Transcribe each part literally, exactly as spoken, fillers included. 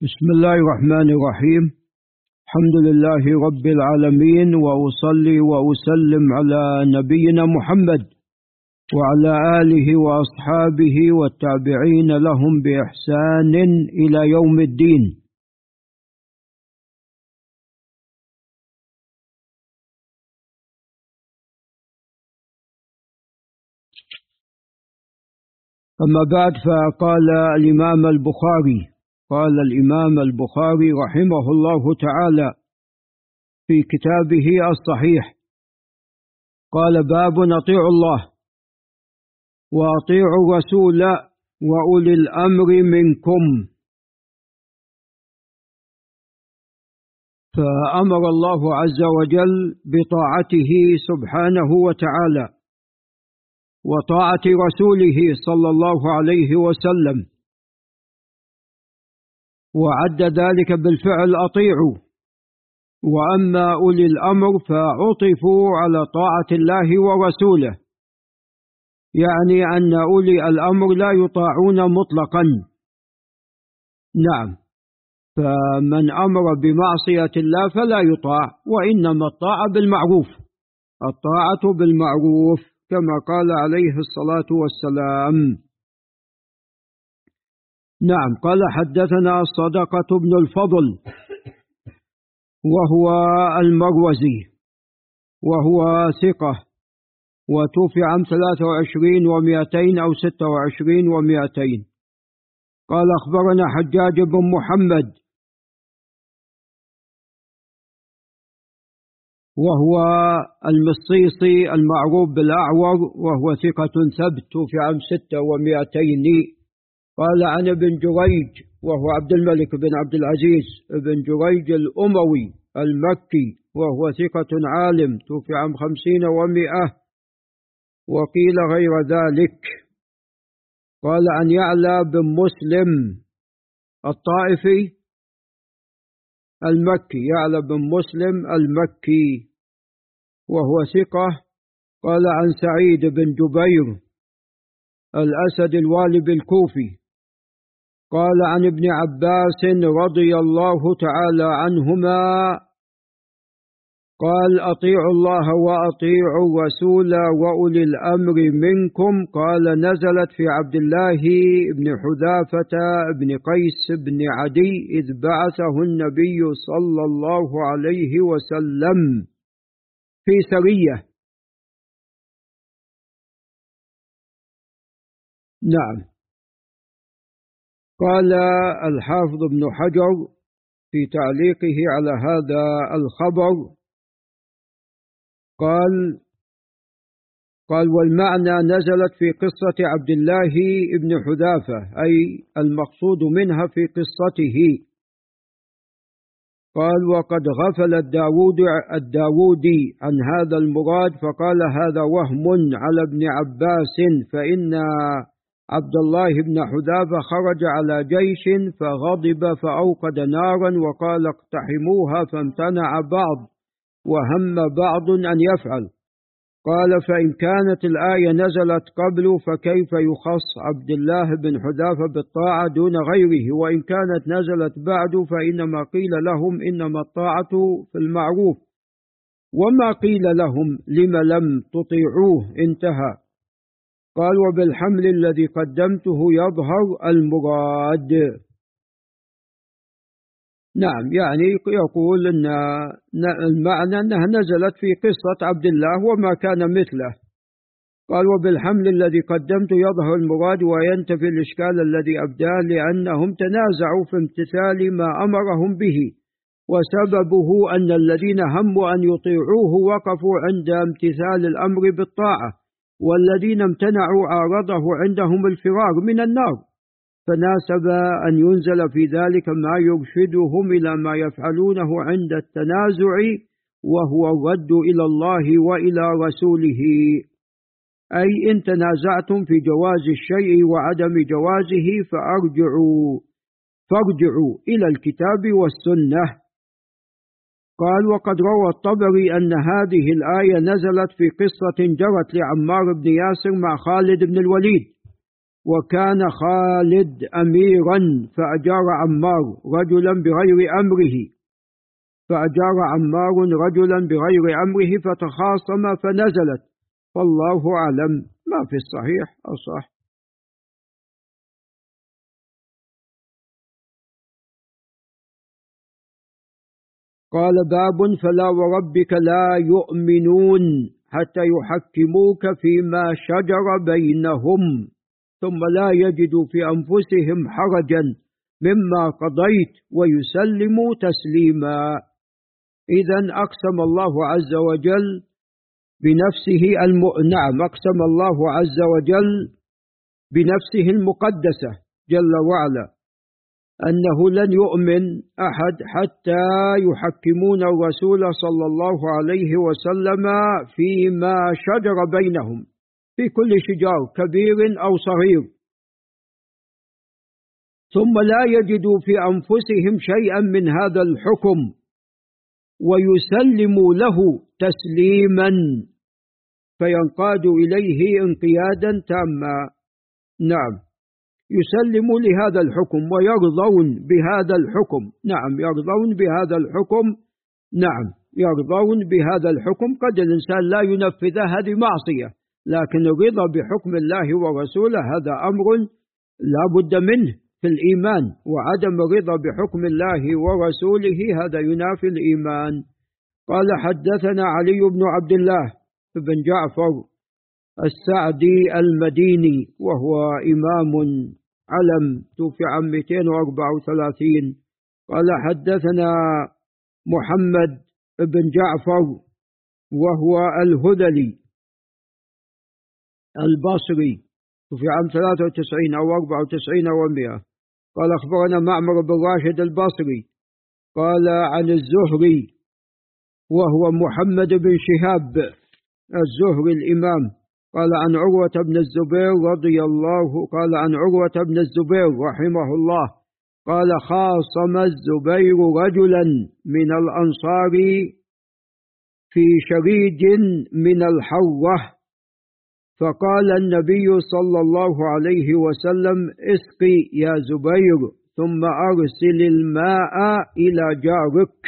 بسم الله الرحمن الرحيم. الحمد لله رب العالمين، وأصلي وأسلم على نبينا محمد وعلى آله وأصحابه والتابعين لهم بإحسان إلى يوم الدين. أما بعد، فقال الإمام البخاري قال الإمام البخاري رحمه الله تعالى في كتابه الصحيح، قال: باب أطيعوا الله وأطيعوا الرسول وأولي الأمر منكم. فأمر الله عز وجل بطاعته سبحانه وتعالى وطاعة رسوله صلى الله عليه وسلم، وعد ذلك بالفعل أطيعوا. وأما أولي الأمر فعطفوا على طاعة الله ورسوله، يعني أن أولي الأمر لا يطاعون مطلقا. نعم، فمن أمر بمعصية الله فلا يطاع، وإنما الطاعة بالمعروف، الطاعة بالمعروف كما قال عليه الصلاة والسلام. نعم، قال: حدثنا صدقة بن الفضل وهو المروزي، وهو ثقة، وتوفي عام ثلاثة وعشرين ومائتين أو ستة وعشرين ومائتين. قال: أخبرنا حجاج بن محمد وهو المصيصي المعروف بالأعور، وهو ثقة ثبت، توفي عام ستة ومائتين. قال: عن ابن جريج وهو عبد الملك بن عبد العزيز ابن جريج الأموي المكي، وهو ثقة عالم، توفي عام خمسين ومائة، وقيل غير ذلك. قال: عن يعلى بن مسلم الطائفي المكي، يعلى بن مسلم المكي، وهو ثقة. قال: عن سعيد بن جبير الأسد الوالب الكوفي، قال: عن ابن عباس رضي الله تعالى عنهما قال: أطيعوا الله وأطيعوا الرسول وأولي الأمر منكم. قال: نزلت في عبد الله بن حذافة بن قيس بن عدي إذ بعثه النبي صلى الله عليه وسلم في سرية. نعم. قال الحافظ ابن حجر في تعليقه على هذا الخبر، قال قال والمعنى نزلت في قصة عبد الله بن حذافة، أي المقصود منها في قصته. قال: وقد غفل الداود الداودي عن هذا المراد، فقال: هذا وهم على ابن عباس، فإن عبد الله بن حذافة خرج على جيش فغضب فأوقد نارا وقال: اقتحموها، فامتنع بعض وهم بعض أن يفعل. قال: فإن كانت الآية نزلت قبل فكيف يخص عبد الله بن حذافة بالطاعة دون غيره؟ وإن كانت نزلت بعد فإنما قيل لهم إنما الطاعة في المعروف، وما قيل لهم لم لم تطيعوه. انتهى. قال: وبالحمل الذي قدمته يظهر المراد. نعم، يعني يقول أن المعنى أنها نزلت في قصة عبد الله وما كان مثله. قال: وبالحمل الذي قدمته يظهر المراد وينتفي الإشكال الذي أبداه، لأنهم تنازعوا في امتثال ما أمرهم به، وسببه أن الذين هموا أن يطيعوه وقفوا عند امتثال الأمر بالطاعة، والذين امتنعوا عارضه عندهم الفرار من النار، فناسب أن ينزل في ذلك ما يرشدهم إلى ما يفعلونه عند التنازع، وهو الرد إلى الله وإلى رسوله. أي إن تنازعتم في جواز الشيء وعدم جوازه فأرجعوا فارجعوا إلى الكتاب والسنة. قال: وقد روى الطبري أن هذه الآية نزلت في قصة جرت لعمار بن ياسر مع خالد بن الوليد، وكان خالد أميرا فأجار عمار رجلا بغير أمره فأجار عمار رجلا بغير أمره فتخاصم فنزلت، فالله أعلم. ما في الصحيح أصح. قال باب فلا وربك لا يؤمنون حتى يحكموك فيما شجر بينهم ثم لا يجدوا في أنفسهم حرجا مما قضيت ويسلموا تسليما. إذن أقسم الله عز وجل بنفسه الم... نعم أقسم الله عز وجل بنفسه المقدسة جل وعلا أنه لن يؤمن أحد حتى يحكمون الرسول صلى الله عليه وسلم فيما شجر بينهم في كل شجار كبير أو صغير، ثم لا يجدوا في أنفسهم شيئا من هذا الحكم ويسلموا له تسليما فينقادوا إليه انقيادا تاما. نعم يسلموا لهذا الحكم ويرضون بهذا الحكم. نعم يرضون بهذا الحكم. نعم يرضون بهذا الحكم. قد الإنسان لا ينفذه، هذه معصية، لكن الرضا بحكم الله ورسوله هذا أمر لا بد منه في الإيمان، وعدم الرضا بحكم الله ورسوله هذا ينافي الإيمان. قال حدثنا علي بن عبد الله بن جعفر السعدي المديني وهو إمام علم توفي عام مئتين وأربعة وثلاثين. قال حدثنا محمد بن جعفر وهو الهذلي البصري توفي عام ثلاثة وتسعين أو أربعة وتسعين ومئة. قال أخبرنا معمر بن راشد البصري قال عن الزهري وهو محمد بن شهاب الزهري الإمام قال عن عروة بن الزبير رضي الله قال عن عروة بن الزبير رحمه الله قال خاصم الزبير رجلا من الأنصار في شريج من الحرة، فقال النبي صلى الله عليه وسلم اسقي يا زبير ثم أرسل الماء إلى جارك.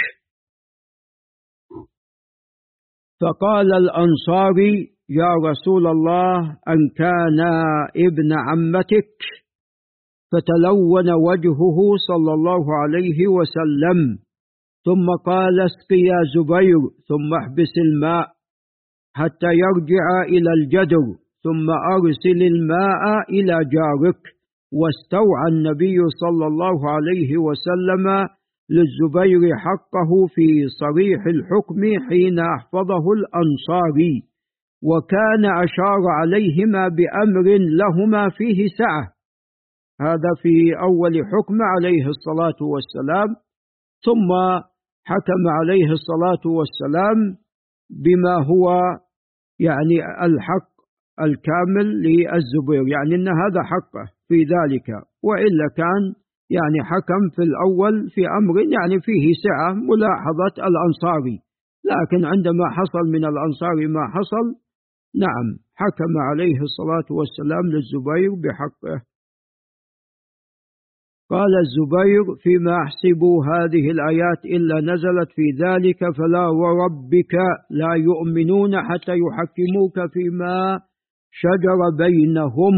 فقال الأنصاري يا رسول الله أن كان ابن عمتك، فتلون وجهه صلى الله عليه وسلم ثم قال اسقي يا زبير ثم احبس الماء حتى يرجع إلى الجدر ثم أرسل الماء إلى جارك. واستوعى النبي صلى الله عليه وسلم للزبير حقه في صريح الحكم حين أحفظه الأنصاري، وكان أشار عليهما بأمر لهما فيه سعة. هذا في أول حكم عليه الصلاة والسلام، ثم حكم عليه الصلاة والسلام بما هو يعني الحق الكامل للزبير، يعني أن هذا حقه في ذلك، وإلا كان يعني حكم في الأول في أمر يعني فيه سعة ملاحظة الأنصاري، لكن عندما حصل من الأنصار ما حصل نعم حكم عليه الصلاة والسلام للزبير بحقه. قال الزبير فيما أحسب هذه الآيات إلا نزلت في ذلك فلا وربك لا يؤمنون حتى يحكموك فيما شجر بينهم.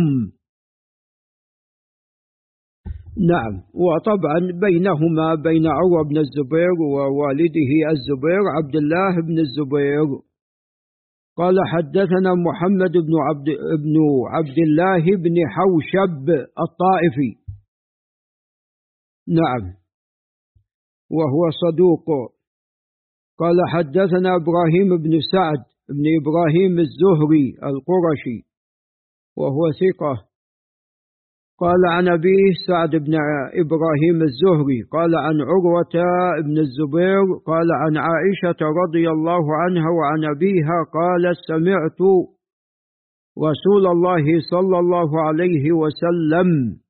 نعم وطبعا بينهما بين عروة بن الزبير ووالده الزبير عبد الله بن الزبير. قال حدثنا محمد بن عبد, بن عبد الله بن حوشب الطائفي نعم وهو صدوق. قال حدثنا إبراهيم بن سعد بن إبراهيم الزهري القرشي وهو ثقة. قال عن أبيه سعد بن إبراهيم الزهري قال عن عروة بن الزبير قال عن عائشة رضي الله عنها وعن أبيها قال سمعت رسول الله صلى الله عليه وسلم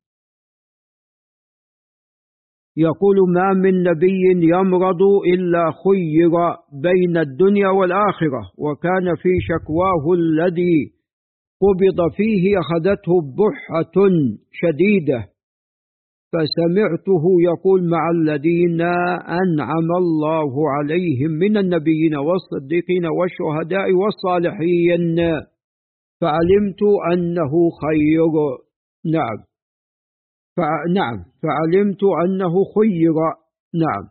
يقول ما من نبي يمرض إلا خير بين الدنيا والآخرة، وكان في شكواه الذي قبض فيه أخذته بحة شديدة، فسمعته يقول: مع الذين أنعم الله عليهم من النبيين والصديقين والشهداء والصالحين، فعلمت أنه خير. نعم فنعم فعلمت أنه خير. نعم.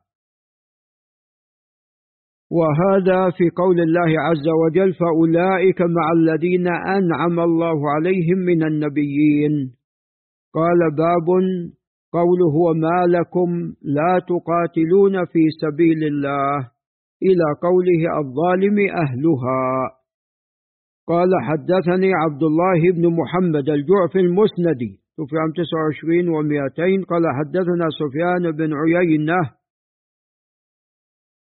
وهذا في قول الله عز وجل: فأولئك مع الذين أنعم الله عليهم من النبيين. قال: باب قوله: وما لكم لا تقاتلون في سبيل الله، إلى قوله: الظالم أهلها. قال: حدثني عبد الله بن محمد الجعفي المسندي، توفي عام تسعة وعشرين ومئتين. قال: حدثنا سفيان بن عيينة